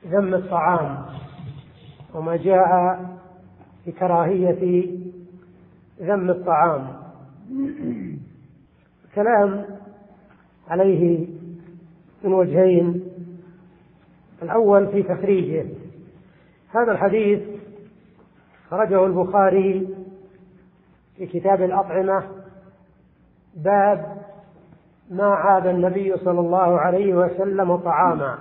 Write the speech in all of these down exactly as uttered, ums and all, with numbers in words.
ذم الطعام وما جاء في كراهية ذم الطعام. كلام عليه من وجهين. الأول في تخريجه. هذا الحديث خرجه البخاري في كتاب الأطعمة، باب ما عاب النبي صلى الله عليه وسلم طعاما،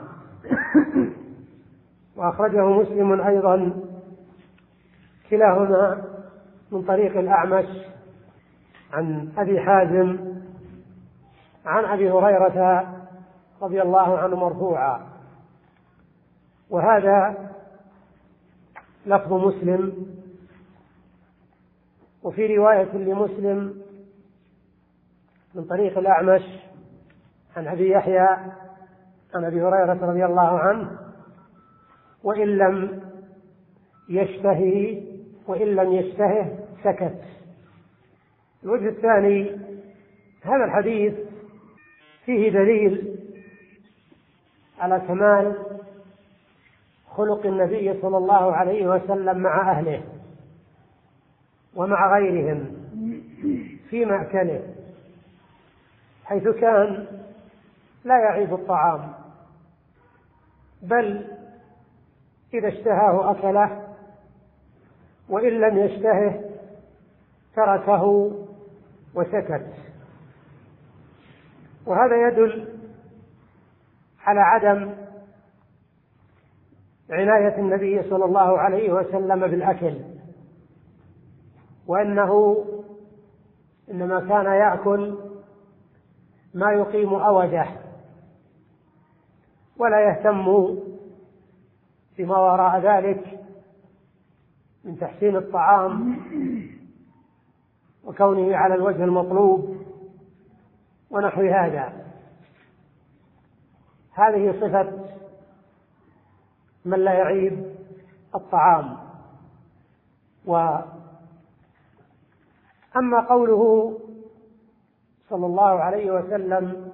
وأخرجه مسلم أيضا، كلاهما من طريق الأعمش عن أبي حازم عن أبي هريرة رضي الله عنه مرفوعا، وهذا لفظ مسلم. وفي رواية لمسلم من طريق الأعمش عن أبي يحيى عن أبي هريرة رضي الله عنه: وإن لم يشتهي وإن لم يشتهه سكت. الوجه الثاني: هذا الحديث فيه دليل على كمال خلق النبي صلى الله عليه وسلم مع أهله ومع غيرهم في مأكله، حيث كان لا يعيب الطعام، بل إذا اشتهاه أكله، وإن لم يشتهه تركه وسكت. وهذا يدل على عدم عناية النبي صلى الله عليه وسلم بالأكل، وأنه إنما كان يأكل ما يقيم أوده، ولا يهتم بما وراء ذلك من تحسين الطعام وكونه على الوجه المطلوب ونحو هذا. هذه صفة من لا يعيب الطعام. وأما قوله صلى الله عليه وسلم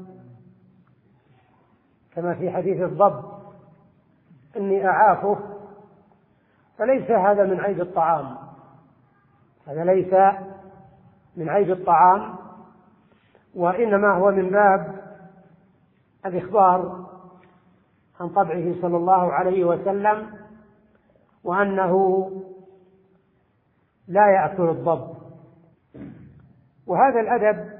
كما في حديث الضب: إني أعافه، فليس هذا من عيب الطعام، هذا ليس من عيب الطعام، وإنما هو من باب الإخبار عن طبعه صلى الله عليه وسلم، وأنه لا يأكل الضب. وهذا الأدب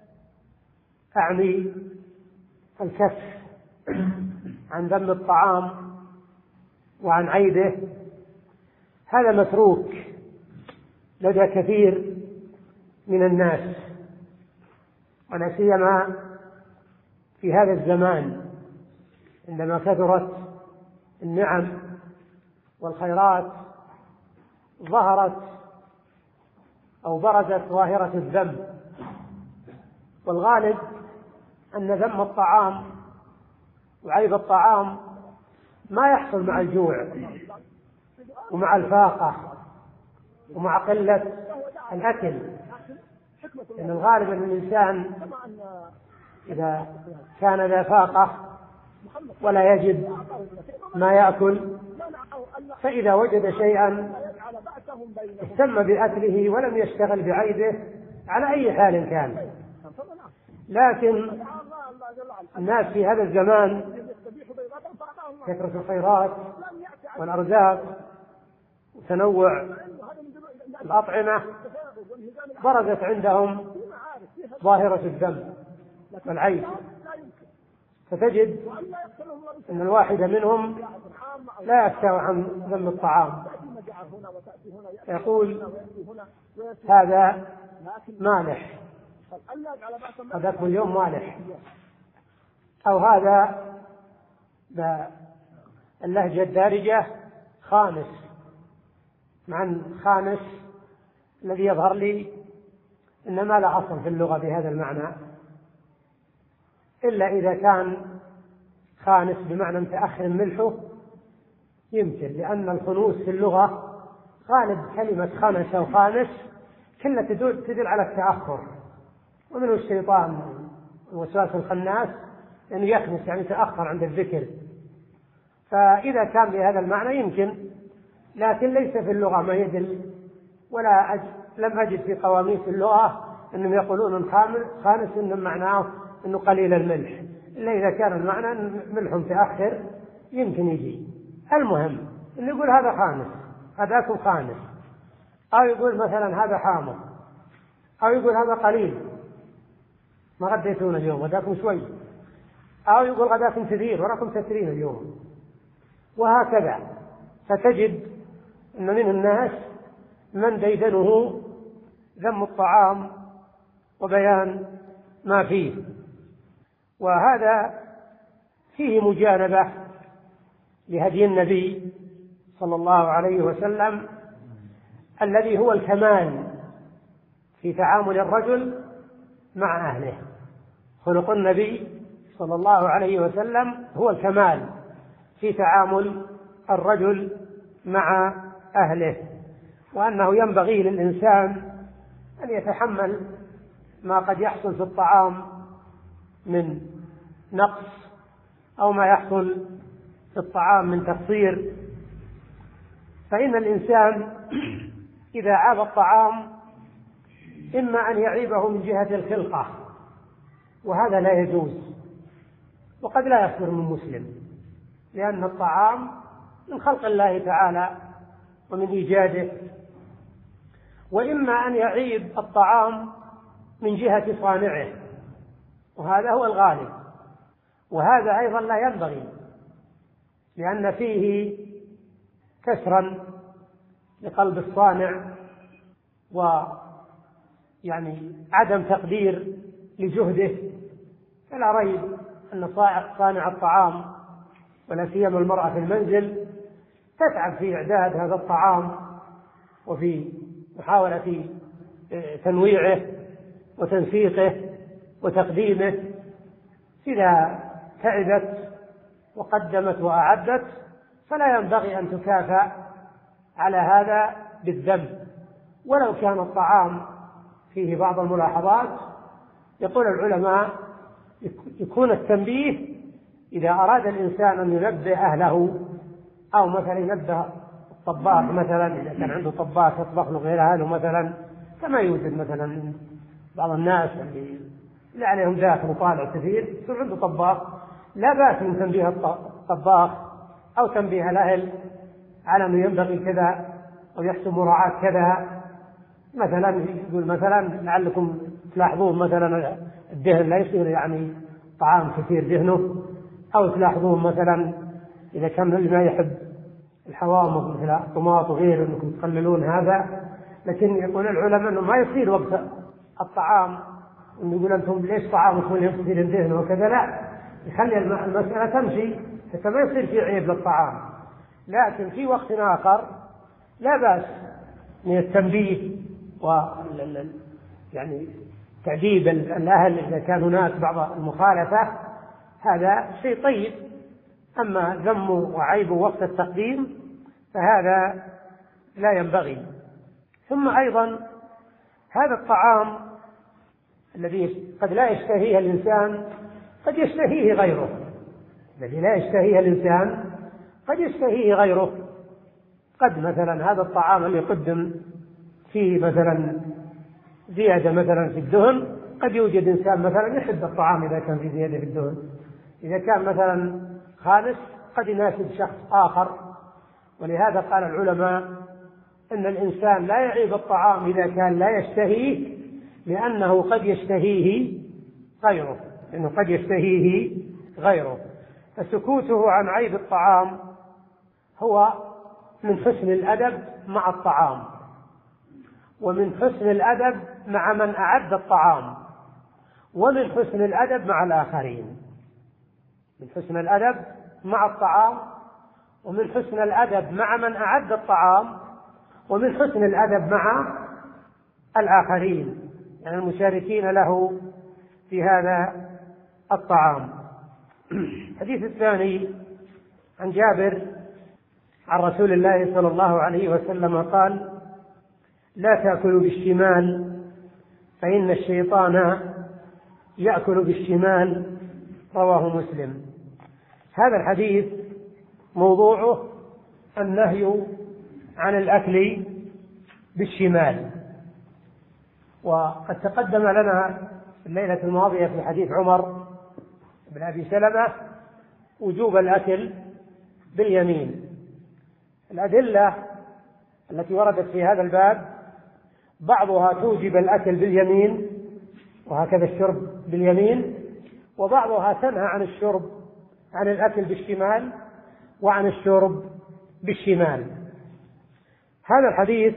أعني الكف عن ذم الطعام وعن عيبه، هذا متروك لدى كثير من الناس، ولا سيما في هذا الزمان عندما كثرت النعم والخيرات، ظهرت أو برزت ظاهرة الذم. والغالب أن ذم الطعام وعيب الطعام ما يحصل مع الجوع ومع الفاقة ومع قلة الأكل، لأن الغالب أن الإنسان إذا كان ذا فاقة ولا يجد ما يأكل، فإذا وجد شيئا اهتم بأكله ولم يشتغل بعيبه على أي حال كان. لكن الناس في هذا الزمان كثرة الخيرات والأرزاق وتنوع الأطعمة برزت عندهم ظاهرة الذم والعيب، فتجد أن الواحد منهم لا يفتر عن ذم الطعام، يقول: هذا مالح، قد أكل اليوم مالح، أو هذا باللهجة الدارجة خامس، مع الخامس الذي يظهر لي إن ما لا أصل في اللغة بهذا المعنى، إلا إذا كان خانس بمعنى متأخر ملحه يمكن، لأن الخنوس في اللغة غالب كلمة خمس أو خامس كلها تدل على التأخر، ومنه الشيطان الوسواس الخناس أنه يعني يخنس يعني تأخر عند الذكر، فإذا كان بهذا المعنى يمكن، لكن ليس في اللغة ما يدل، ولا أجد لم أجد في قواميس اللغة أنهم يقولون خانس إن معناه أنه قليل الملح، إلا إذا كان المعنى أن ملح متأخر يمكن يجي. المهم أن يقول هذا خانس، هذاك خانس، أو يقول مثلا هذا حامض، أو يقول هذا قليل ما غديتون اليوم غداكم شوي، أو يقول غداكم كثير وراكم كثيرين اليوم، وهكذا. فتجد أن من الناس من ديدنه ذم الطعام وبيان ما فيه، وهذا فيه مجانبة لهدي النبي صلى الله عليه وسلم الذي هو الكمال في تعامل الرجل مع أهله. خلق النبي صلى الله عليه وسلم هو الكمال في تعامل الرجل مع أهله، وأنه ينبغي للإنسان أن يتحمل ما قد يحصل في الطعام من نقص، أو ما يحصل في الطعام من تقصير. فإن الإنسان إذا عاب الطعام إما أن يعيبه من جهة الخلقة، وهذا لا يجوز، وقد لا يصدر من مسلم، لأن الطعام من خلق الله تعالى ومن إيجاده. وإما أن يعيب الطعام من جهة صانعه، وهذا هو الغالب، وهذا أيضا لا ينبغي، لأن فيه كسرا لقلب الصانع، ويعني عدم تقدير لجهده. فلا ريب أن صانع الطعام، ولا سيما المرأة في المنزل، تتعب في إعداد هذا الطعام وفي محاولة تنويعه وتنسيقه وتقديمه. إذا تعبت وقدمت وأعدت فلا ينبغي أن تكافأ على هذا بالذنب، ولو كان الطعام فيه بعض الملاحظات. يقول العلماء يكون التنبيه إذا أراد الإنسان أن ينبه أهله، أو مثلا ينبه الطباخ، مثلا إذا كان عنده طباخ يطبخ له غير أهله مثلا، كما يوجد مثلا بعض الناس اللي اللي عليهم ذات مطالع كثير يصير عنده طباخ، لا بأس من تنبيه الطباخ أو تنبيه الأهل على أنه ينبغي كذا أو يحسن مراعاة كذا. مثلا يقول مثلا لعلكم تلاحظون مثلا الدهن لا يصير يعني طعام كثير دهنه، أو تلاحظون مثلا إذا كان اللي ما يحب الحوامض مثل الطماط وغيره أنكم تقللون هذا. لكن يقول العلماء أنه ما يصير وقت الطعام أنه يقول أنتم ليش طعامكم يصير الدهن وكذا، لا، يخلي المسألة تمشي حتى ما يصير في عيب للطعام. لكن في وقت آخر لا بأس من التنبيه و يعني تعذيب الأهل إذا كان هناك بعض المخالفة، هذا شيء طيب. أما ذمه وعيبه وقت التقديم فهذا لا ينبغي. ثم أيضا هذا الطعام الذي قد لا يشتهيه الإنسان قد يشتهيه غيره، الذي لا يشتهيه الإنسان قد يشتهيه غيره. قد مثلا هذا الطعام اللي يقدم فيه مثلا زيادة مثلا في الدهن، قد يوجد إنسان مثلا يحب الطعام إذا كان في زيادة في الدهن. إذا كان مثلا خالص قد يناسب شخص آخر. ولهذا قال العلماء أن الإنسان لا يعيب الطعام إذا كان لا يشتهيه، لأنه قد يشتهيه غيره، لأنه قد يشتهيه غيره. فسكوته عن عيب الطعام هو من حسن الأدب مع الطعام، ومن حسن الأدب مع من أعد الطعام، ومن حسن الأدب مع الآخرين. من حسن الأدب مع الطعام، ومن حسن الأدب مع من أعد الطعام، ومن حسن الأدب مع الآخرين، يعني المشاركين له في هذا الطعام. الحديث الثاني عن جابر عن رسول الله صلى الله عليه وسلم قال: لا تأكلوا بالشمال فإن الشيطان يأكل بالشمال. رواه مسلم. هذا الحديث موضوعه النهي عن الأكل بالشمال. وقد تقدم لنا الليلة الماضية في حديث عمر بن أبي سلمة وجوب الأكل باليمين. الأدلة التي وردت في هذا الباب بعضها توجب الأكل باليمين وهكذا الشرب باليمين، وبعضها تنهى عن الشرب عن الأكل بالشمال وعن الشرب بالشمال. هذا الحديث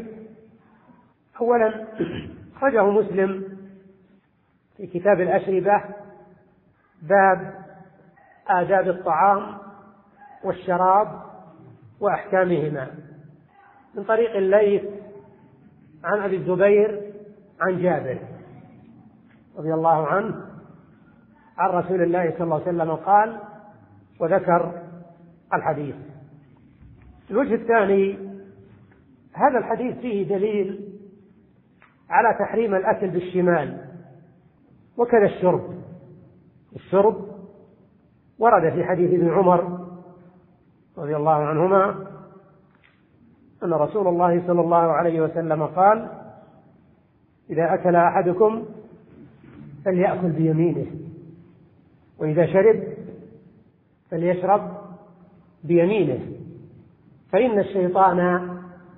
أولا أخرجه مسلم في كتاب الأشربة باب آداب الطعام والشراب وأحكامهما من طريق الليث عن أبي الزبير عن جابر رضي الله عنه عن رسول الله صلى الله عليه وسلم قال، وذكر الحديث. الوجه الثاني، هذا الحديث فيه دليل على تحريم الأكل بالشمال وكذا الشرب. الشرب ورد في حديث ابن عمر رضي الله عنهما أن رسول الله صلى الله عليه وسلم قال: إذا أكل أحدكم فليأكل بيمينه، وإذا شرب فليشرب بيمينه، فإن الشيطان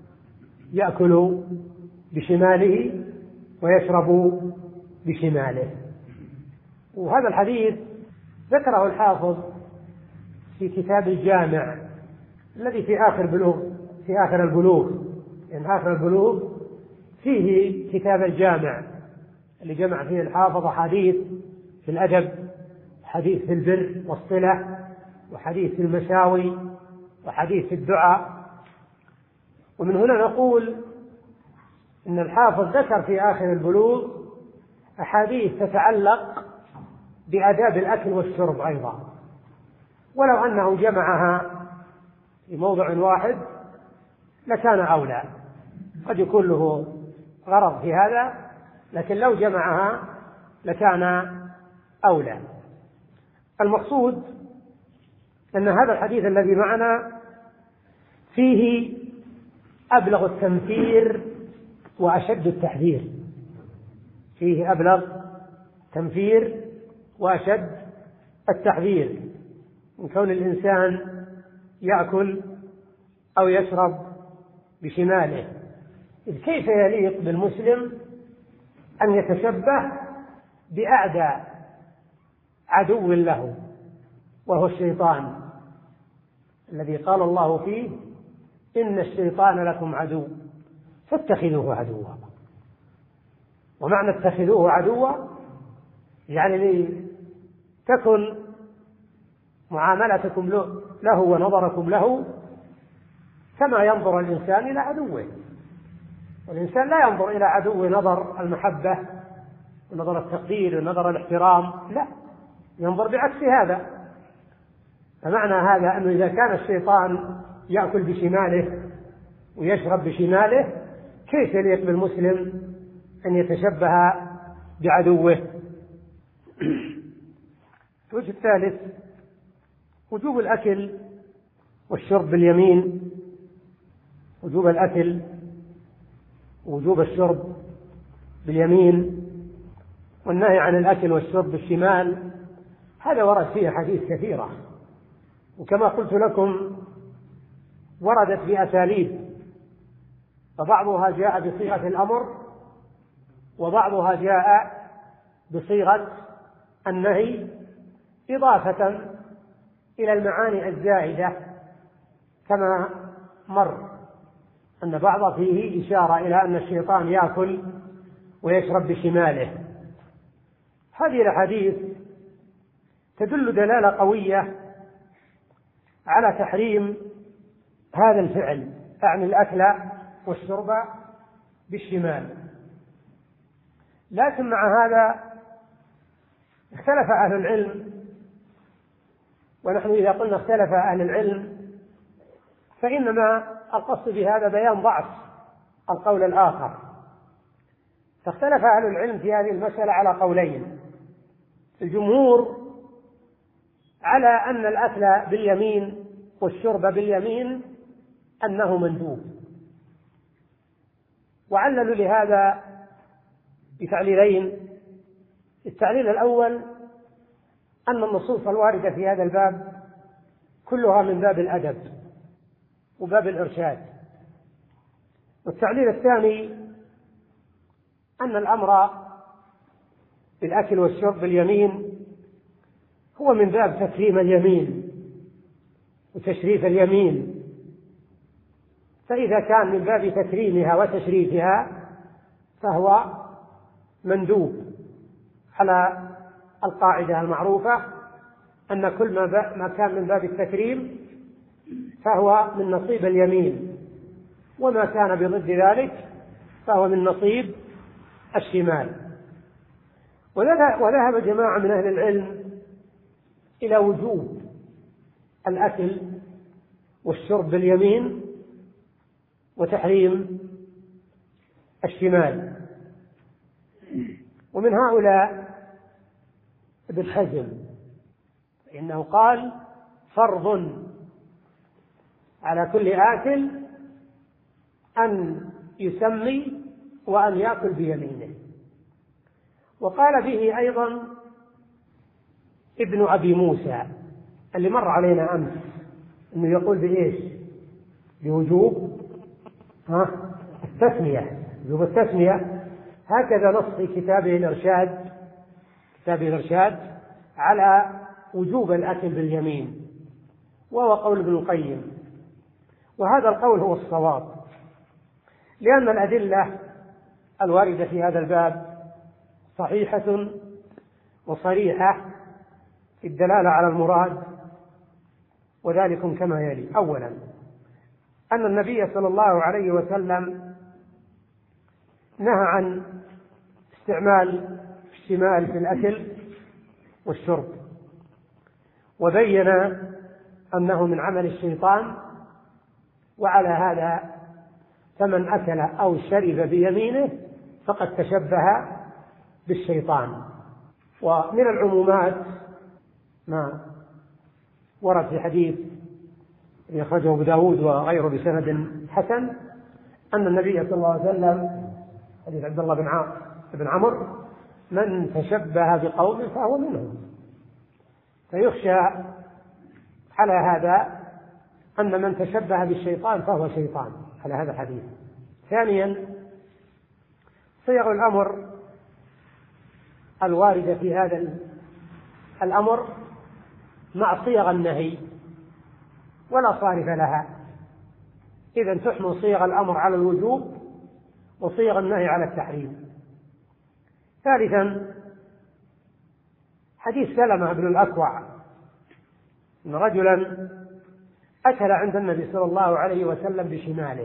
يأكل بشماله ويشرب بشماله. وهذا الحديث ذكره الحافظ في كتاب الجامع الذي في آخر بلوغ في آخر البلوغ يعني آخر البلوغ فيه كتاب الجامع اللي جمع فيه الحافظ حديث في الأدب، حديث في البر والصلة، وحديث في المساوي، وحديث في الدعاء. ومن هنا نقول إن الحافظ ذكر في آخر البلوغ أحاديث تتعلق بآداب الأكل والشرب أيضا، ولو أنه جمعها في موضع واحد لكان أولى. قد يكون له غرض في هذا، لكن لو جمعها لكان أولى. المقصود أن هذا الحديث الذي معنا فيه أبلغ التنفير وأشد التحذير، فيه أبلغ تنفير وأشد التحذير من كون الإنسان يأكل أو يشرب بشماله. إذ كيف يليق بالمسلم أن يتشبه بأعدى عدو له وهو الشيطان الذي قال الله فيه: إن الشيطان لكم عدو فاتخذوه عدوا. ومعنى اتخذوه عدوا يعني تكن معاملتكم له ونظركم له كما ينظر الإنسان إلى عدوه. والإنسان لا ينظر إلى عدوه نظر المحبة ونظر التقدير ونظر الاحترام، لا، ينظر بعكس هذا. فمعنى هذا أنه إذا كان الشيطان يأكل بشماله ويشرب بشماله، كيف يليق بالمسلم أن يتشبه بعدوه؟ الوجه الثالث وجوب الأكل والشرب باليمين، وجوب الأكل ووجوب الشرب باليمين، والنهي عن الأكل والشرب بالشمال. هذا ورد فيه حديث كثيرة، وكما قلت لكم وردت بأساليب، فبعضها جاء بصيغة الأمر وبعضها جاء بصيغة النهي، إضافة إلى المعاني الزائدة كما مر أن بعض فيه إشارة إلى أن الشيطان يأكل ويشرب بشماله. هذه الأحاديث تدل دلالة قوية على تحريم هذا الفعل، يعني الأكل والشرب بالشمال. لكن مع هذا اختلف أهل العلم، ونحن إذا قلنا اختلف أهل العلم فإنما القصد بهذا بيان ضعف القول الآخر. فاختلف أهل العلم في هذه المسألة على قولين: الجمهور على أن الأكل باليمين والشرب باليمين أنه مندوب. وعللوا لهذا بتعليلين. التعليل الأول أن النصوص الواردة في هذا الباب كلها من باب الأدب وباب الإرشاد. والتعليل الثاني أن الأمر بالأكل والشرب باليمين هو من باب تكريم اليمين وتشريف اليمين، فإذا كان من باب تكريمها وتشريفها فهو مندوب على القاعدة المعروفة أن كل ما كان من باب التكريم فهو من نصيب اليمين، وما كان بضد ذلك فهو من نصيب الشمال. وذهب جماعة من أهل العلم إلى وجوب الأكل والشرب باليمين وتحريم الشمال. ومن هؤلاء ابن حزم، إنه قال فرض على كل آكل أن يسمي وأن يأكل بيمينه. وقال به أيضا ابن أبي موسى اللي مر علينا أمس، أنه يقول بإيش؟ بوجوب ها التسمية، وجوب التسمية. هكذا نص في كتابه الإرشاد، كتابه الإرشاد على وجوب الأكل باليمين، وهو قول ابن القيم. وهذا القول هو الصواب، لأن الأدلة الواردة في هذا الباب صحيحة وصريحة في الدلالة على المراد، وذلك كما يلي. أولا أن النبي صلى الله عليه وسلم نهى عن استعمال الشمال في الأكل والشرب، وبين أنه من عمل الشيطان، وعلى هذا فمن أكل أو شرب بيمينه فقد تشبه بالشيطان. ومن العمومات ما ورد في حديث يخرجه أبو داود وغيره بسند حسن أن النبي صلى الله عليه وسلم، حديث عبد الله بن بن عمرو، من تشبه بقوم فهو منهم. فيخشى على هذا أن من تشبه بالشيطان فهو شيطان على هذا الحديث. ثانيا صيغ الأمر الواردة في هذا الأمر مع صيغ النهي ولا صارف لها، إذن تحمل صيغ الأمر على الوجوب وصيغ النهي على التحريم. ثالثا حديث سلمة بن الأكوع أن رجلا أكل عند النبي صلى الله عليه وسلم بشماله،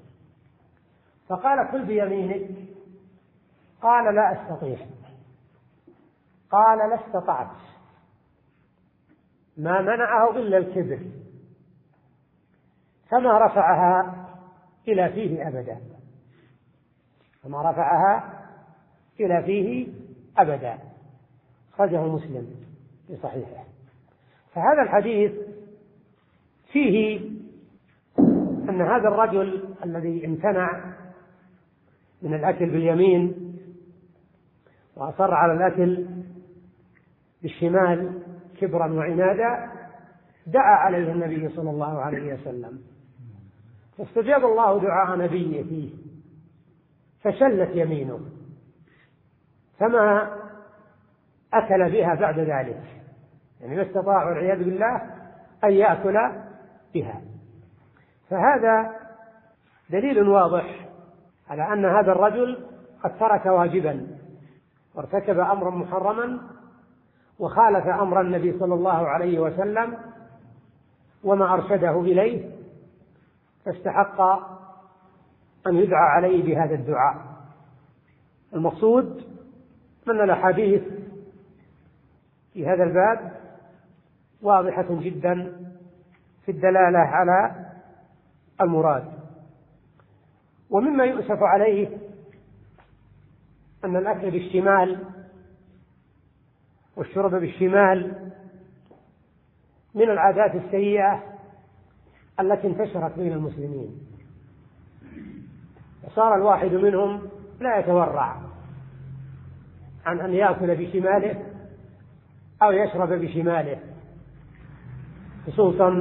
فقال كل بيمينك، قال لا أستطيع، قال لا استطعت، ما منعه إلا الكبر، فما رفعها إلى فيه أبدا، فما رفعها إلى فيه أبدا. خرجه مسلم في صحيحه. فهذا الحديث فيه أن هذا الرجل الذي امتنع من الأكل باليمين وأصر على الأكل بالشمال كبرا وعنادا دعا عليه النبي صلى الله عليه وسلم، فاستجاب الله دعاء نبيه فيه، فشلت يمينه فما أكل بها بعد ذلك، يعني ما استطاع والعياذ بالله أن يأكل بها. فهذا دليل واضح على أن هذا الرجل قد ترك واجبا وارتكب أمرا محرما وخالف أمر النبي صلى الله عليه وسلم وما أرشده إليه، فاستحق أن يدعى عليه بهذا الدعاء. المقصود أن الأحاديث في هذا الباب واضحة جدا في الدلالة على المراد. ومما يؤسف عليه أن الأكل بالشمال والشرب بالشمال من العادات السيئة التي انتشرت بين المسلمين، وصار الواحد منهم لا يتورع عن أن يأكل بشماله أو يشرب بشماله، خصوصا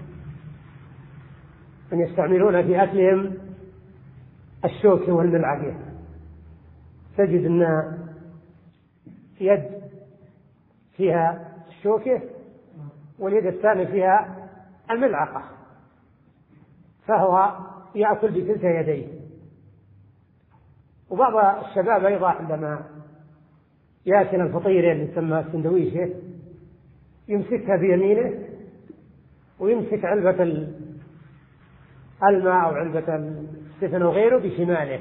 أن يستعملون في أكلهم الشوك والملعقة. تجد أن يد فيها الشوكة واليد الثانية فيها الملعقة، فهو يأكل بكلتا يديه. وبعض الشباب أيضا عندما يأكل الفطيرة اللي تسمى السندويشة يمسكها بيمينه ويمسك علبة الماء أو علبة السفن وغيره بشماله.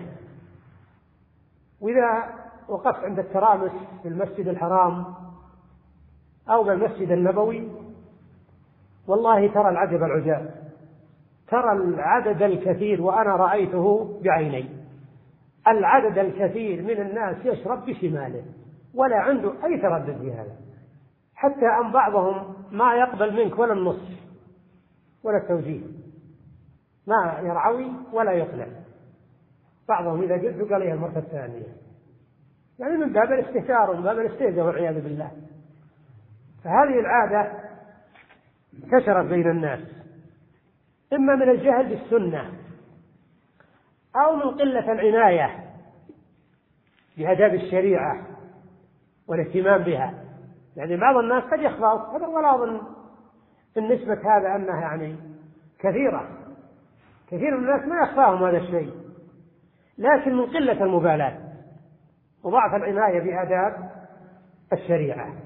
وإذا وقفت عند الترامس في المسجد الحرام أو بالمسجد النبوي والله ترى العجب العجاب، ترى العدد الكثير، وأنا رأيته بعيني، العدد الكثير من الناس يشرب بشماله ولا عنده أي تردد في هذا، حتى أن بعضهم ما يقبل منك ولا النصف ولا التوجيه، ما يرعوي ولا يقلع. بعضهم إذا قلت قال لي المرة الثانية، يعني من باب الاستهتار ومن باب الاستهزاء والعياذ بالله. فهذه العادة انتشرت بين الناس، إما من الجهل بالسنة أو من قلة العناية بآداب الشريعة والاهتمام بها. يعني بعض الناس قد يخفى، ولا أظن النسبة هذا أنها يعني كثيرة، كثير من الناس ما يخفاهم هذا الشيء، لكن من قلة المبالاة وضعف العناية بآداب الشريعة.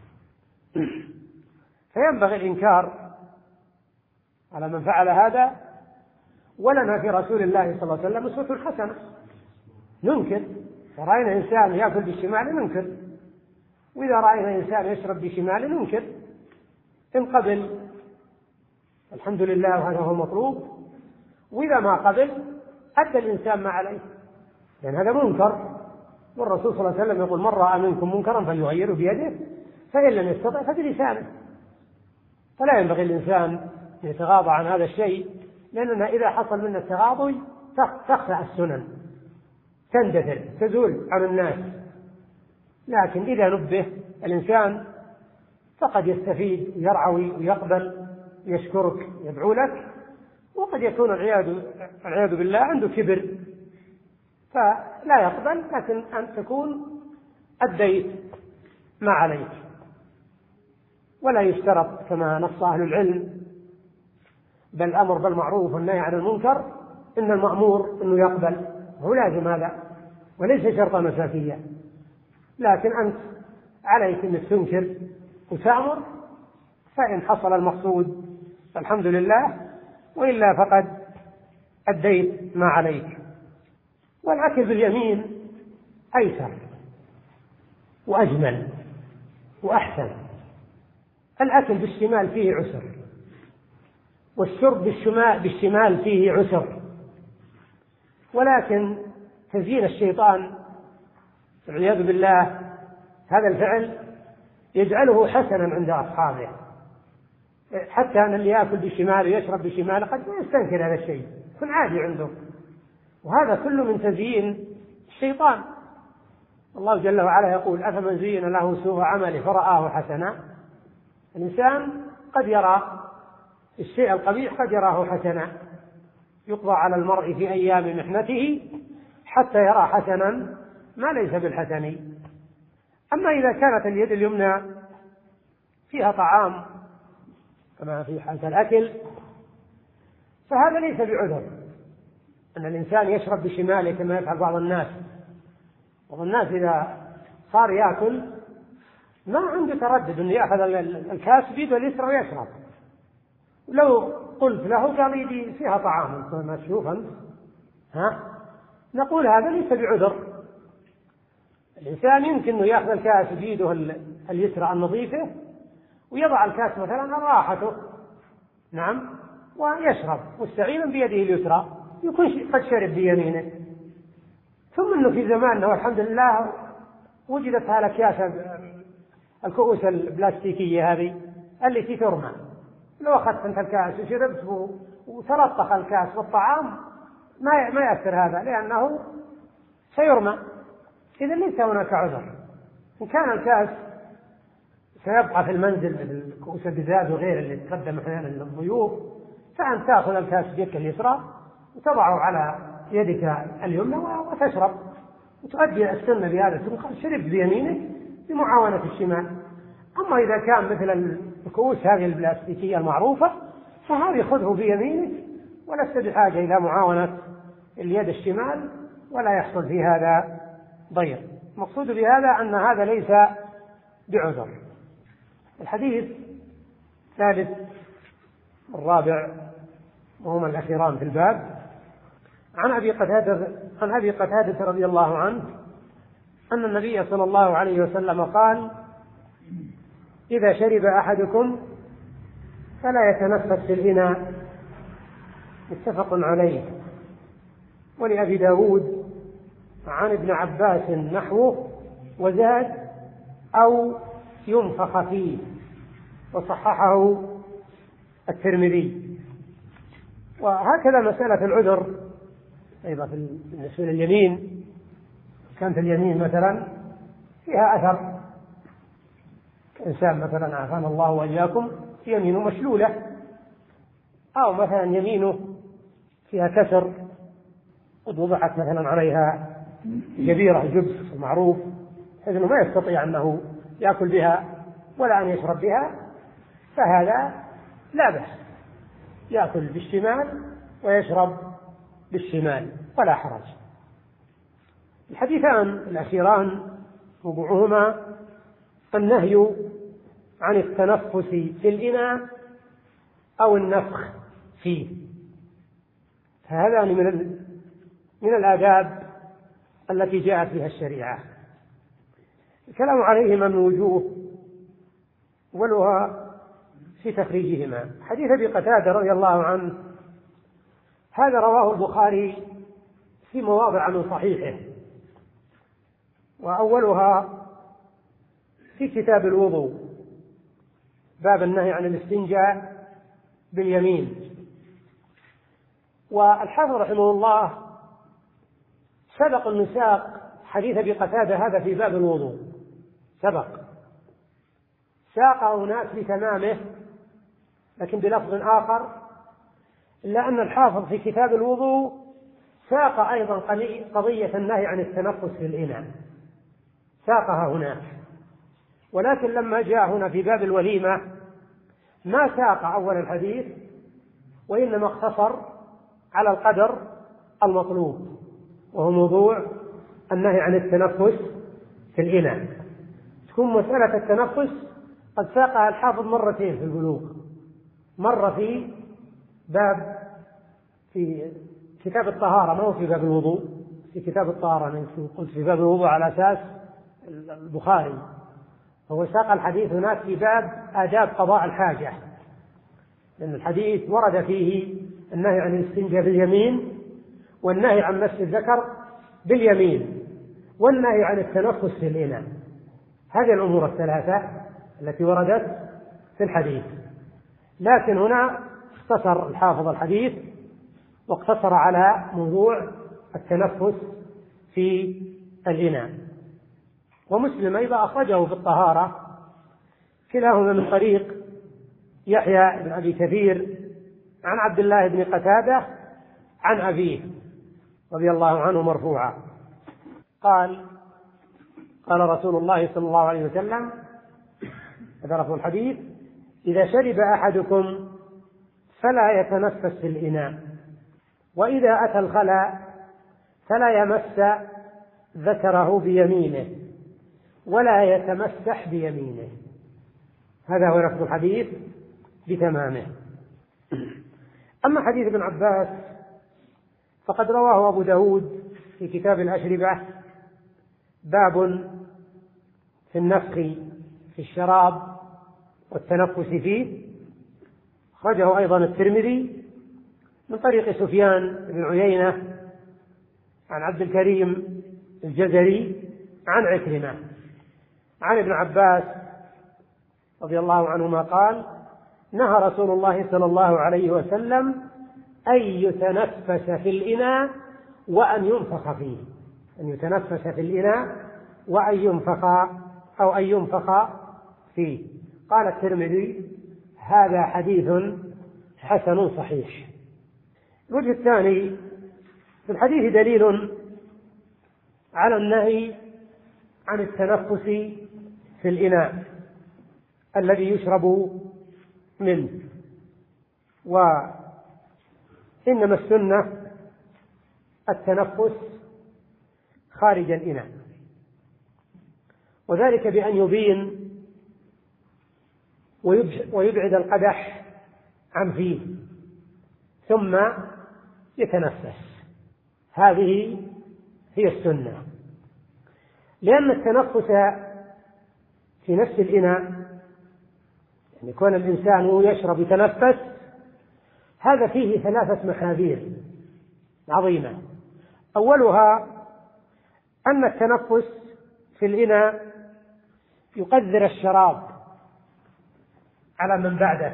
فينبغي الإنكار على من فعل هذا، ولنا في رسول الله صلى الله عليه وسلم أسوة حسنة. ننكر، رأينا إنسان يأكل بالشمال ننكر، وإذا رأينا إنسان يشرب بشمال ننكر. إن قبل الحمد لله وهذا هو المطلوب، وإذا ما قبل أدى الإنسان ما عليه، لأن هذا منكر. والرسول صلى الله عليه وسلم يقول: من رأى منكم منكرا فليغيره بيده فإن لم يستطع فبلسانه. فلا ينبغي الإنسان يتغاضى عن هذا الشيء، لأننا إذا حصل منا التغاضي تخفى السنن، تندثر، تزول عن الناس. لكن إذا نبه الإنسان فقد يستفيد، يرعوي ويقبل، يشكرك، يدعو لك. وقد يكون العياذ بالله عنده كبر فلا يقبل، لكن أن تكون أديت ما عليك. ولا يشترط كما نص أهل العلم بل الأمر بالمعروف والنهي عن المنكر إن المأمور أنه يقبل، هو لازم هذا وليس شرطا مسافيا، لكن أنت عليك أنك تنكر وتأمر، فإن حصل المقصود فالحمد لله، وإلا فقد أديت ما عليك. والأكل باليمين أيسر وأجمل وأحسن. الأكل بالشمال فيه عسر، والشرب بالشمال فيه عسر، ولكن تزيين الشيطان والعياذ بالله هذا الفعل يجعله حسنا عند أصحابه، حتى أن اللي يأكل بالشمال ويشرب بالشمال قد يستنكر هذا الشيء، يكون عادي عنده. وهذا كله من تزيين الشيطان. الله جل وعلا يقول: أفمن زين له سوء عمله فرآه حسنا. الإنسان قد يرى الشيء القبيح قد يراه حسنا، يقضى على المرء في أيام محنته حتى يرى حسنا ما ليس بالحسن. أما إذا كانت اليد اليمنى فيها طعام كما في حالة الأكل فهذا ليس بعذر أن الإنسان يشرب بشماله كما يفعل بعض الناس. بعض الناس إذا صار يأكل ما عنده تردد أنه يأخذ الكاس بيده اليسرى ويشرب، لو قلت له قال لي فيها طعام، ما تشوف أنت ها؟ نقول هذا ليس بعذر. الإنسان يمكن أنه يأخذ الكاس بيده اليسرى النظيفة ويضع الكاس مثلا على راحته، نعم، ويشرب مستعينا بيده اليسرى، يكون قد شرب بيمينه. ثم أنه في زماننا والحمد لله وجدت هالأكياس الكؤوس البلاستيكية هذه التي ترمى، لو أخذت أنت الكاس وشربت وتلطخ الكاس بالطعام ما ما يأثر هذا، لأنه سيرمى. إذا ليس هناك عذر. إن كان الكاس سيبقى في المنزل مثل كؤوس القزاز وغيره اللي تقدم أحيانا للضيوف، فأن تأخذ الكاس بيدك اليسرى وتضعه على يدك اليمنى وتشرب، وتؤدي السنة بهذا، شرب بيمينك بمعاونة الشمال. أما إذا كان مثل الكؤوس هذه البلاستيكية المعروفة فهذه خذه بيمينك، ولست بحاجة إلى معاونة اليد الشمال، ولا يحصل في هذا ضير. المقصود بهذا أن هذا ليس بعذر. الحديث الثالث الرابع وهما الأخيران في الباب عن أبي قتادة عن أبي قتادة رضي الله عنه أن النبي صلى الله عليه وسلم قال: إذا شرب أحدكم فلا يتنفس في الإناء. متفق عليه. ولأبي داود عن ابن عباس نحوه وزاد: أو ينفخ فيه، وصححه الترمذي. وهكذا مسألة العذر أيضا بالنسبة لليمين، كانت اليمين مثلا فيها أثر، إنسان مثلا عافانا الله وإياكم يمينه مشلولة، أو مثلا يمينه فيها كسر قد وضعت مثلا عليها جبيرة جبس معروف، حيث أنه ما يستطيع أنه يأكل بها ولا أن يشرب بها، فهذا لا بأس، يأكل بالشمال ويشرب بالشمال ولا حرج. الحديثان الأخيران موضوعهما النهي عن التنفس في الإناء أو النفخ فيه، فهذان من من الآداب التي جاءت بها الشريعة. الكلام عليهما من وجوه، أولها في تخريجهما. حديث أبي قتادة رضي الله عنه هذا رواه البخاري في مواضع من صحيحه، وأولها في كتاب الوضوء باب النهي عن الاستنجاء باليمين. والحافظ رحمه الله سبق النساق حديث أبي قتادة هذا في باب الوضوء، سبق ساقه ناس بتمامه لكن بلفظ آخر، إلا أن الحافظ في كتاب الوضوء ساق أيضا قضية النهي عن التنفس في الإناء، ساقها هناك. ولكن لما جاء هنا في باب الوليمة ما ساق أول الحديث، وإنما اقتصر على القدر المطلوب، وهو موضوع النهي عن التنفس في الإناء. تكون مسألة التنفس قد ساقها الحافظ مرتين في البلوغ، مرة في باب في كتاب الطهارة، ما هو في باب الوضوء، في كتاب الطهارة. أنا قلت في باب الوضوء على أساس البخاري، هو ساق الحديث هناك في باب آداب قضاء الحاجة، لأن الحديث ورد فيه النهي عن الاستنجاء باليمين، والنهي عن مس الذكر باليمين، والنهي عن التنفس في الإناء. هذه الأمور الثلاثة التي وردت في الحديث. لكن هنا اختصر الحافظ الحديث واقتصر على موضوع التنفس في الإناء. ومسلم أيضا أخرجه في الطهارة، كلاهما من طريق يحيى بن أبي كثير عن عبد الله بن قتادة عن أبيه رضي الله عنه مرفوعا قال: قال رسول الله صلى الله عليه وسلم، هذا لفظ الحديث: إذا شرب أحدكم فلا يتنفس في الإناء، وإذا أتى الخلاء فلا يمس ذكره بيمينه ولا يتمسح بيمينه. هذا هو لفظ الحديث بتمامه. أما حديث ابن عباس فقد رواه أبو داود في كتاب الأشربة باب في النفخ في الشراب والتنفس فيه، أخرجه أيضا الترمذي من طريق سفيان بن عيينة عن عبد الكريم الجزري عن عكرمة عن ابن عباس رضي الله عنهما قال: نهى رسول الله صلى الله عليه وسلم أن يتنفس في الإناء وأن ينفخ فيه، أن يتنفس في الإناء وأن ينفخ أو أن ينفخ فيه. قال الترمذي: هذا حديث حسن صحيح. الوجه الثاني: في الحديث دليل على النهي عن التنفس في الإناء الذي يشرب منه، وإنما السنة التنفس خارج الإناء، وذلك بأن يبين ويبعد القدح عن فيه ثم يتنفس. هذه هي السنة، لأن التنفس في نفس الإناء، يعني يكون الإنسان يشرب يتنفس، هذا فيه ثلاثة محاذير عظيمة. أولها أن التنفس في الإناء يقدر الشراب على من بعدك،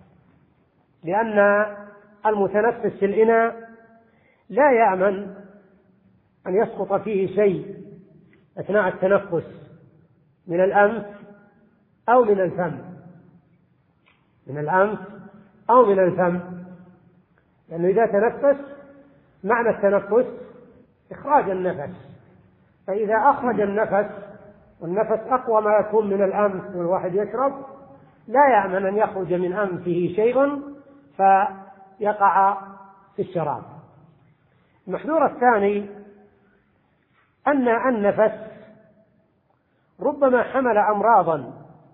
لأن المتنفس في الإناء لا يأمن أن يسقط فيه شيء أثناء التنفس من الأنف أو من الفم، من الأنف أو من الفم، لأنه إذا تنفس معنى التنفس إخراج النفس، فإذا أخرج النفس، والنفس أقوى ما يكون من الأنف والواحد يشرب، لا يأمن أن يخرج من أنفه شيء فيقع في الشراب. المحذور الثاني أن النفس ربما حمل أمراضا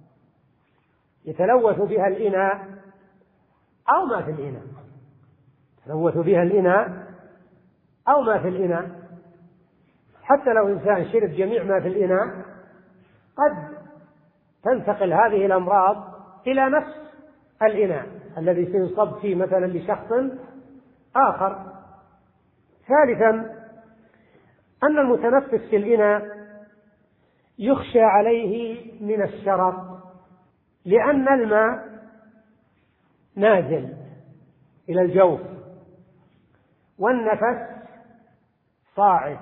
يتلوث بها الإناء أو ما في الإناء، يتلوث بها الإناء أو ما في الإناء. حتى لو إنسان شرب جميع ما في الإناء قد تنتقل هذه الأمراض إلى نفس الإناء الذي سيصب فيه مثلا لشخص آخر. ثالثا أن المتنفس في الإناء يخشى عليه من الشرر، لأن الماء نازل إلى الجوف والنفس صاعد،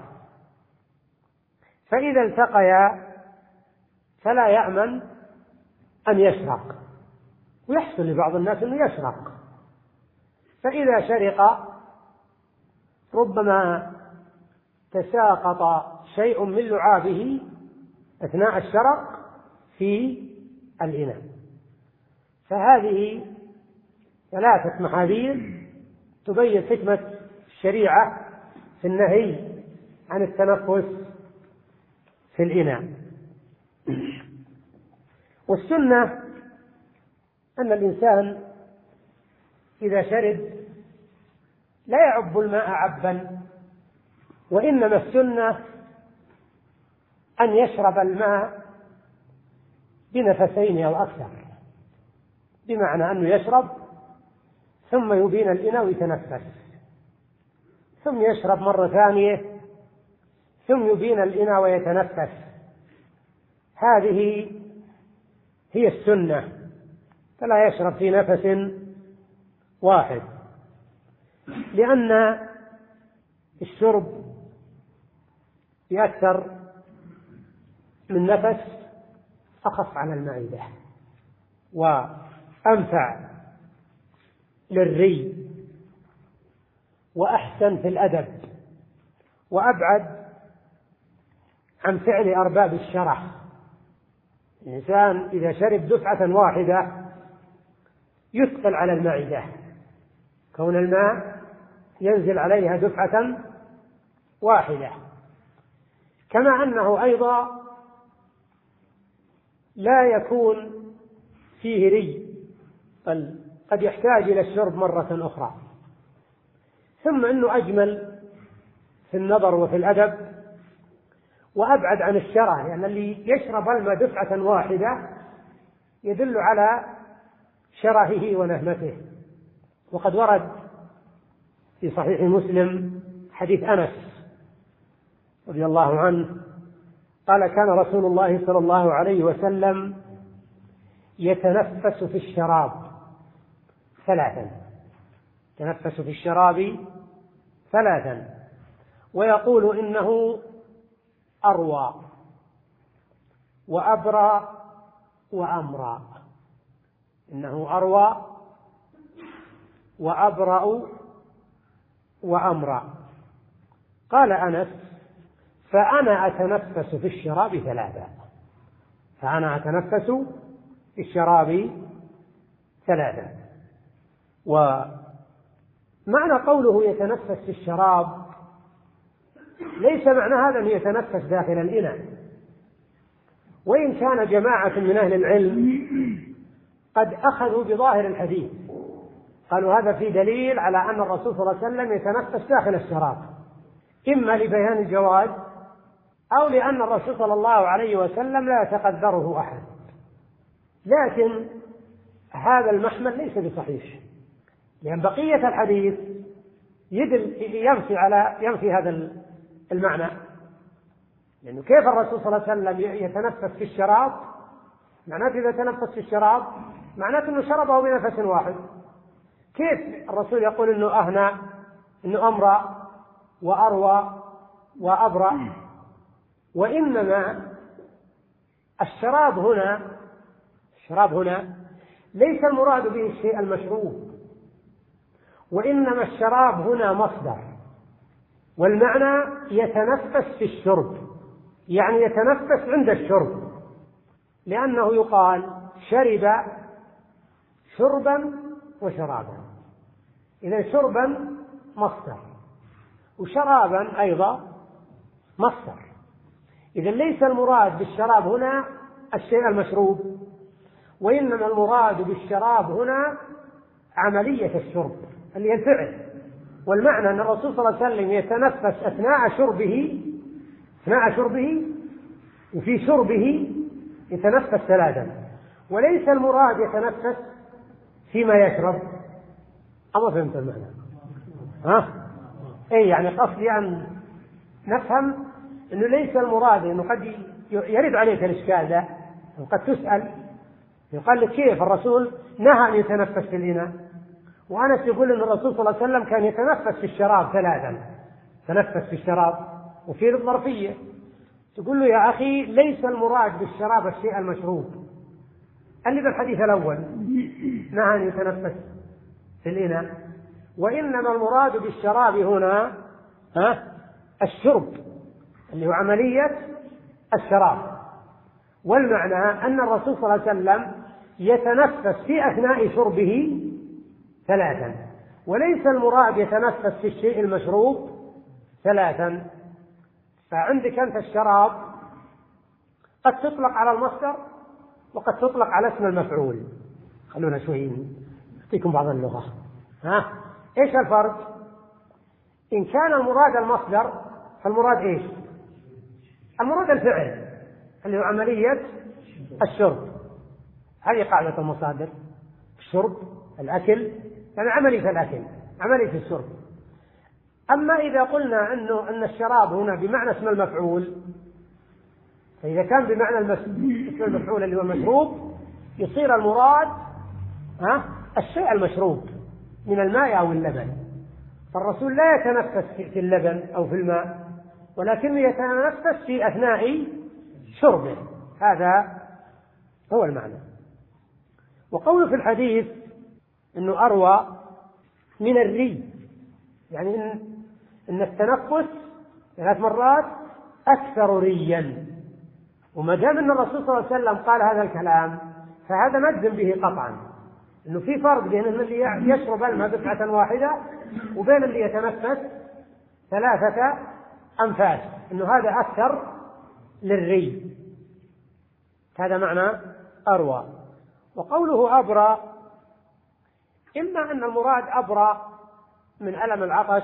فإذا التقيا فلا يأمن أن يشرق، ويحصل لبعض الناس أنه يشرق، فإذا شرق ربما تساقط شيء من لعابه أثناء الشرق في الإناء. فهذه ثلاثة محاذير تبين حكمة الشريعة في النهي عن التنفس في الإناء. والسنة أن الإنسان إذا شرب لا يعب الماء عبا، وإنما السنة أن يشرب الماء بنفسين أو أكثر، بمعنى أنه يشرب ثم يبين الإناء ويتنفس، ثم يشرب مرة ثانية ثم يبين الإناء ويتنفس. هذه هي السنة، فلا يشرب في نفس واحد، لأن الشرب بأكثر من نفس أخف على المعدة وأنفع للري وأحسن في الأدب وأبعد عن فعل أرباب الشرح. الإنسان إذا شرب دفعة واحدة يثقل على المعدة، كون الماء ينزل عليها دفعة واحدة، كما أنه أيضا لا يكون فيه ري، بل قد يحتاج إلى الشرب مرة أخرى. ثم أنه أجمل في النظر وفي الأدب وأبعد عن الشره، لأن اللي يشرب الماء دفعة واحدة يدل على شرهه ونهمته. وقد ورد في صحيح مسلم حديث أنس رضي الله عنه قال: كان رسول الله صلى الله عليه وسلم يتنفس في الشراب ثلاثا، يتنفس في الشراب ثلاثا. ويقول إنه أروى وأبرى وأمرى، إنه أروى وأبرأ وأمرى. قال أنس: فأنا أتنفس في الشراب ثلاثا، فأنا أتنفس في الشراب ثلاثا. ومعنى قوله يتنفس في الشراب ليس معنى هذا أن يتنفس داخل الإناء، وإن كان جماعة من أهل العلم قد أخذوا بظاهر الحديث، قالوا هذا في دليل على أن الرسول صلى الله عليه وسلم يتنفس داخل الشراب، إما لبيان الجواز أو لأن الرسول صلى الله عليه وسلم لا يتقدره أحد. لكن هذا المحمل ليس بصحيح، لأن بقية الحديث يدل ينفي على ينفي هذا المعنى، لأنه كيف الرسول صلى الله عليه وسلم يتنفس في الشراب؟ معناته إذا تنفس في الشراب معناته أنه شربه بنفس واحد. كيف الرسول يقول أنه أهنى، أنه أمرى وأروى وأبرأ؟ وإنما الشراب هنا الشراب هنا ليس المراد به الشيء المشروب، وإنما الشراب هنا مصدر، والمعنى يتنفس في الشرب، يعني يتنفس عند الشرب، لأنه يقال شرب شربا وشرابا، إذا شربا مصدر وشرابا أيضا مصدر. إذا ليس المراد بالشراب هنا الشيء المشروب، وإنما المراد بالشراب هنا عملية الشرب اللي هي الفعل. والمعنى أن الرسول صلى الله عليه وسلم يتنفس أثناء شربه أثناء شربه وفي شربه يتنفس ثلاثا، وليس المراد يتنفس فيما يشرب. أما فهمت المعنى؟ ها؟ أي يعني قصدي أن نفهم أنه ليس المراد، أنه قد يرد عليك الإشكال ده، وقد تسأل يقال لك كيف الرسول نهى أن يتنفس في الإناء، وأنس يقول أن الرسول صلى الله عليه وسلم كان يتنفس في الشراب ثلاثا، تنفس في الشراب وفي الظرفية. تقول له يا أخي ليس المراد بالشراب الشيء المشروب اللي بالحديث الأول نهى أن يتنفس في الإناء، وإنما المراد بالشراب هنا ها الشرب اللي هو عملية الشراب. والمعنى أن الرسول صلى الله عليه وسلم يتنفس في أثناء شربه ثلاثا، وليس المراد يتنفس في الشيء المشروب ثلاثا. فعندك أنت الشراب قد تطلق على المصدر وقد تطلق على اسم المفعول. خلونا شوي نعطيكم بعض اللغة. ها إيش الفرق؟ إن كان المراد المصدر فالمراد إيش؟ المراد الفعل اللي هو عملية الشرب. هذه قاعدة المصادر: الشرب، الأكل، يعني عملية الأكل، عملية الشرب. أما إذا قلنا أنه أن الشراب هنا بمعنى اسم المفعول، فإذا كان بمعنى اسم المفعول اللي هو المشروب يصير المراد ها الشيء المشروب من الماء أو اللبن. فالرسول لا يتنفس في اللبن أو في الماء، ولكنه يتنفس في أثناء شربه. هذا هو المعنى. وقوله في الحديث أنه أروى من الري، يعني إن, إن التنفس ثلاث مرات أكثر ريا. وما دام أن الرسول صلى الله عليه وسلم قال هذا الكلام فهذا مجزم به قطعا، إنه في فرق بين اللي يشرب الماء دفعة واحدة وبين اللي يتنفس ثلاثة أنفاس، إنه هذا أكثر للري. هذا معنى أروى. وقوله أبرى، إما أن المراد أبرى من ألم العطش،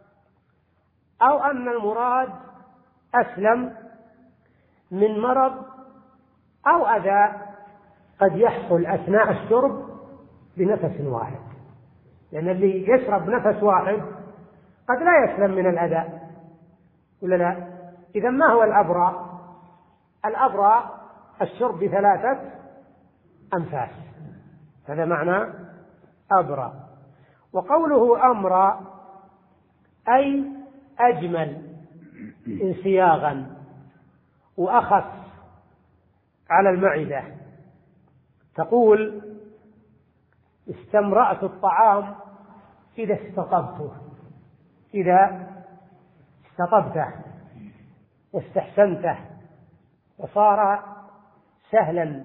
أو أن المراد أسلم من مرض أو أذى قد يحصل أثناء الشرب بنفس واحد، لأن اللي يشرب نفس واحد قد لا يسلم من الأذى ولا لا؟ إذا ما هو الأبرى؟ الأبرى الشرب بثلاثة أنفاس، هذا معنى أبرى. وقوله أمر أي أجمل انسياغا وأخف على المعدة. تقول استمرأت الطعام إذا استطبته، إذا استطبته واستحسنته وصار سهلا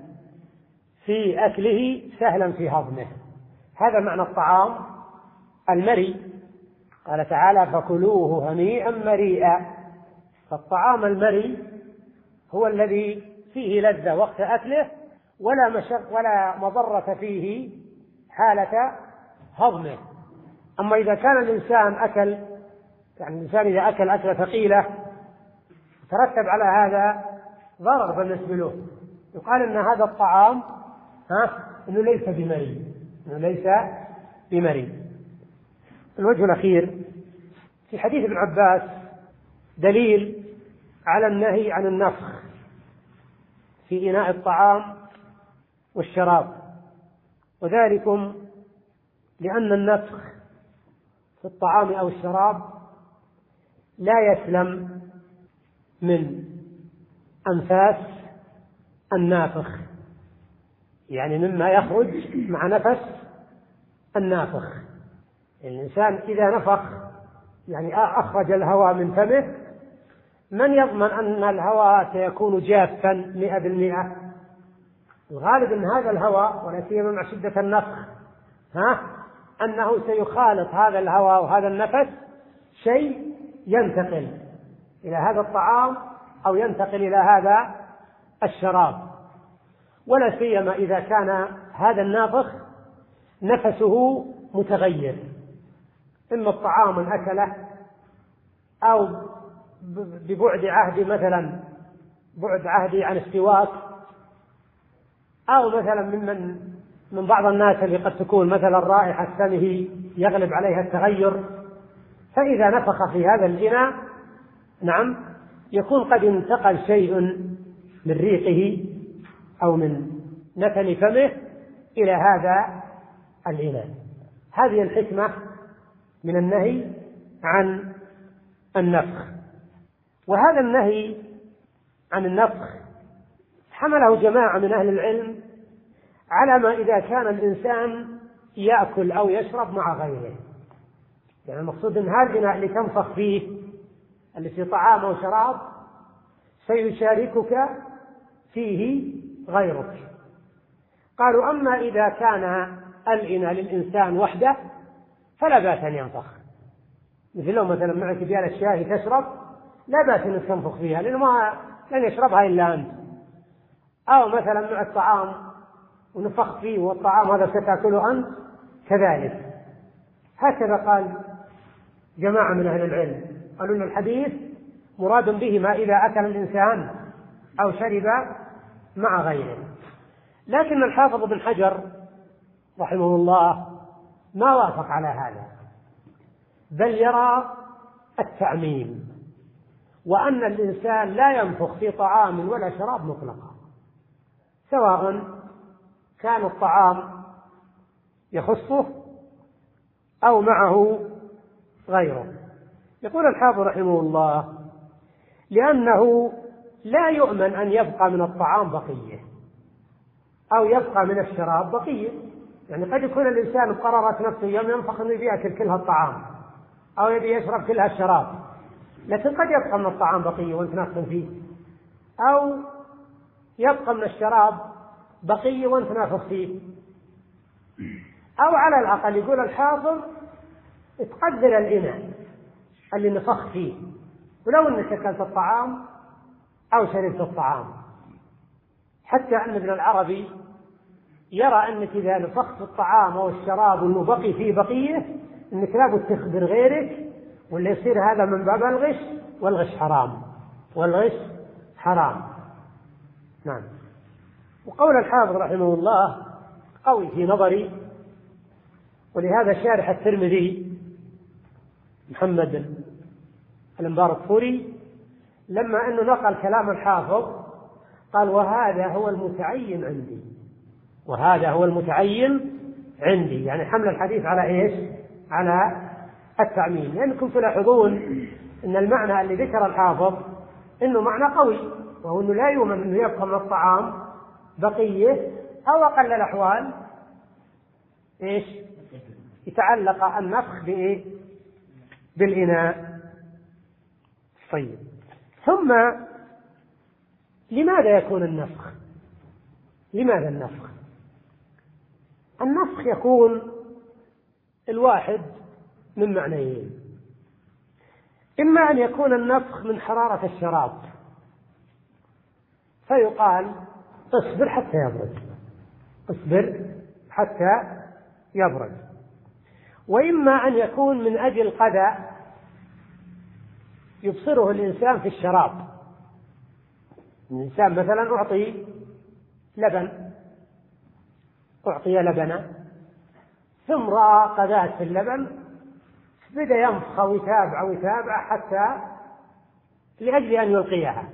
في أكله سهلا في هضمه. هذا معنى الطعام المري. قال تعالى فكلوه هنيئا مريئا. فالطعام المري هو الذي فيه لذة وقت أكله ولا مشق ولا مضرة فيه حالة هضمه. أما إذا كان الإنسان أكل، يعني الإنسان إذا أكل أكلة ثقيلة ترتب على هذا ضرر بالنسبة له، يقال أن هذا الطعام ها إنه ليس بمري، إنه ليس بمري. الوجه الأخير في حديث ابن عباس دليل على النهي عن النفخ في إناء الطعام والشراب، وذلكم لأن النفخ في الطعام أو الشراب لا يسلم من أنفاس النافخ، يعني مما يخرج مع نفس النافخ. الإنسان إذا نفخ يعني أخرج الهواء من فمه، من يضمن أن الهواء سيكون جافا مئة بالمئة؟ الغالب أن هذا الهواء ولا سيما مع شدة النفخ ها أنه سيخالط هذا الهواء وهذا النفس شيء ينتقل إلى هذا الطعام أو ينتقل إلى هذا الشراب، ولا سيما إذا كان هذا النافخ نفسه متغير، إما الطعام أكله أو ببعد عهد مثلا بعد عهدي عن السواك، أو مثلا ممن من بعض الناس اللي قد تكون مثلا رائحة فمه يغلب عليها التغير، فإذا نفخ في هذا الإناء نعم يكون قد انتقل شيء من ريقه أو من نتن فمه إلى هذا الإناء. هذه الحكمة من النهي عن النفخ. وهذا النهي عن النفخ حمله جماعة من أهل العلم على ما إذا كان الإنسان يأكل أو يشرب مع غيره، يعني المقصود أن هذا الإناء اللي تنفخ فيه اللي في طعام أو شراب سيشاركك فيه غيرك. قالوا أما إذا كان الإناء للإنسان وحده فلا بأس أن ينفخ، مثل لو مثلا معك بيالة الشاي تشرب لا بأس أن تنفخ فيها لأنه ما لن يشربها إلا أنت، أو مثلا معك طعام ونفخ فيه والطعام هذا ستأكله أنت كذلك. هكذا قال جماعة من أهل العلم، قالوا أن الحديث مراد به ما إذا أكل الإنسان أو شرب مع غيره. لكن الحافظ بن حجر رحمه الله ما وافق على هذا، بل يرى التعميم، وأن الإنسان لا ينفخ في طعام ولا شراب مطلقا، سواء كان الطعام يخصه أو معه غيره. يقول الحافظ رحمه الله لأنه لا يؤمن أن يبقى من الطعام بقية أو يبقى من الشراب بقية، يعني قد يكون الإنسان قررت نفسه يوم ينفخ أنه يبي يأكل كلها الطعام أو يبي يشرب كلها الشراب، لكن قد يبقى من الطعام بقية وانت ناخذ فيه، أو يبقى من الشراب بقية وانت نافخ فيه، أو على الأقل يقول الحافظ تقدر الإناء اللي نفخ فيه، ولو أنك أكلت الطعام أو شربت الطعام، حتى أن ابن العربي يرى أنك إذا نفخت الطعام أو الشراب وأنه بقي فيه بقية أنك لابد تخبر غيرك، واللي يصير هذا من باب الغش، والغش حرام، والغش حرام. نعم. وقول الحافظ رحمه الله قوي في نظري، ولهذا شارح الترمذي محمد المباركفوري لما أنه نقل كلام الحافظ قال وهذا هو المتعين عندي، وهذا هو المتعين عندي، يعني حمل الحديث على إيش؟ على التعميم، لأنكم تلاحظون أن المعنى اللي ذكر الحافظ أنه معنى قوي، وهو أنه لا يؤمن أنه يبقى من الطعام بقية، أو أقل الأحوال إيش يتعلق النفخ بإيه؟ بالإناء. طيب، ثم لماذا يكون النفخ؟ لماذا النفخ؟ النفخ يكون الواحد من معنيين: إما أن يكون النفخ من حرارة الشراب فيقال اصبر حتى يبرد، اصبر حتى يبرد، وإما أن يكون من أجل قدى يبصره الإنسان في الشراب. الإنسان مثلا أعطي لبن أعطي لبنا ثم رأى قذاة في اللبن، بدأ ينفخ ويتابع ويتابع حتى لأجل أن يلقيها،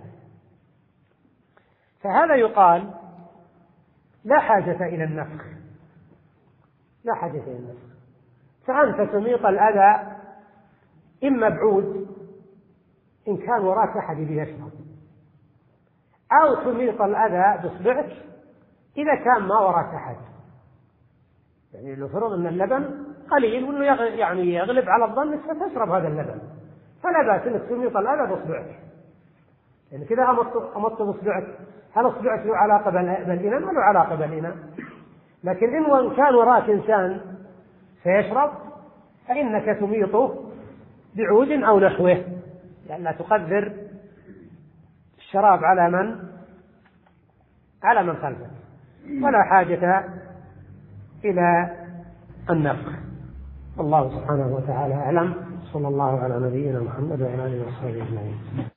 فهذا يقال لا حاجة إلى النفخ، لا حاجة إلى النفخ. فأنت تميط الأذى إما بعود إن كان وراك أحد يشرب، أو تميط الأذى بإصبعك إذا كان ما وراك أحد. يعني لو فرض أن اللبن قليل وأنه يعني يغلب على الظن ستشرب هذا اللبن، فلا بأس أنك تميط الأذى بإصبعك، يعني كذا أمطت بإصبعك، هل إصبعك له علاقة بالإناء؟ ما له علاقة بالإناء. لكن إن وإن كان وراك إنسان سيشرب فإنك تميطه بعود أو نحوه، لأن لا تقدر الشراب على من على من خلفه، ولا حاجة إلى النفخ. الله سبحانه وتعالى أعلم. صلى الله على نبينا محمد وعلى آله وصحبه أجمعين.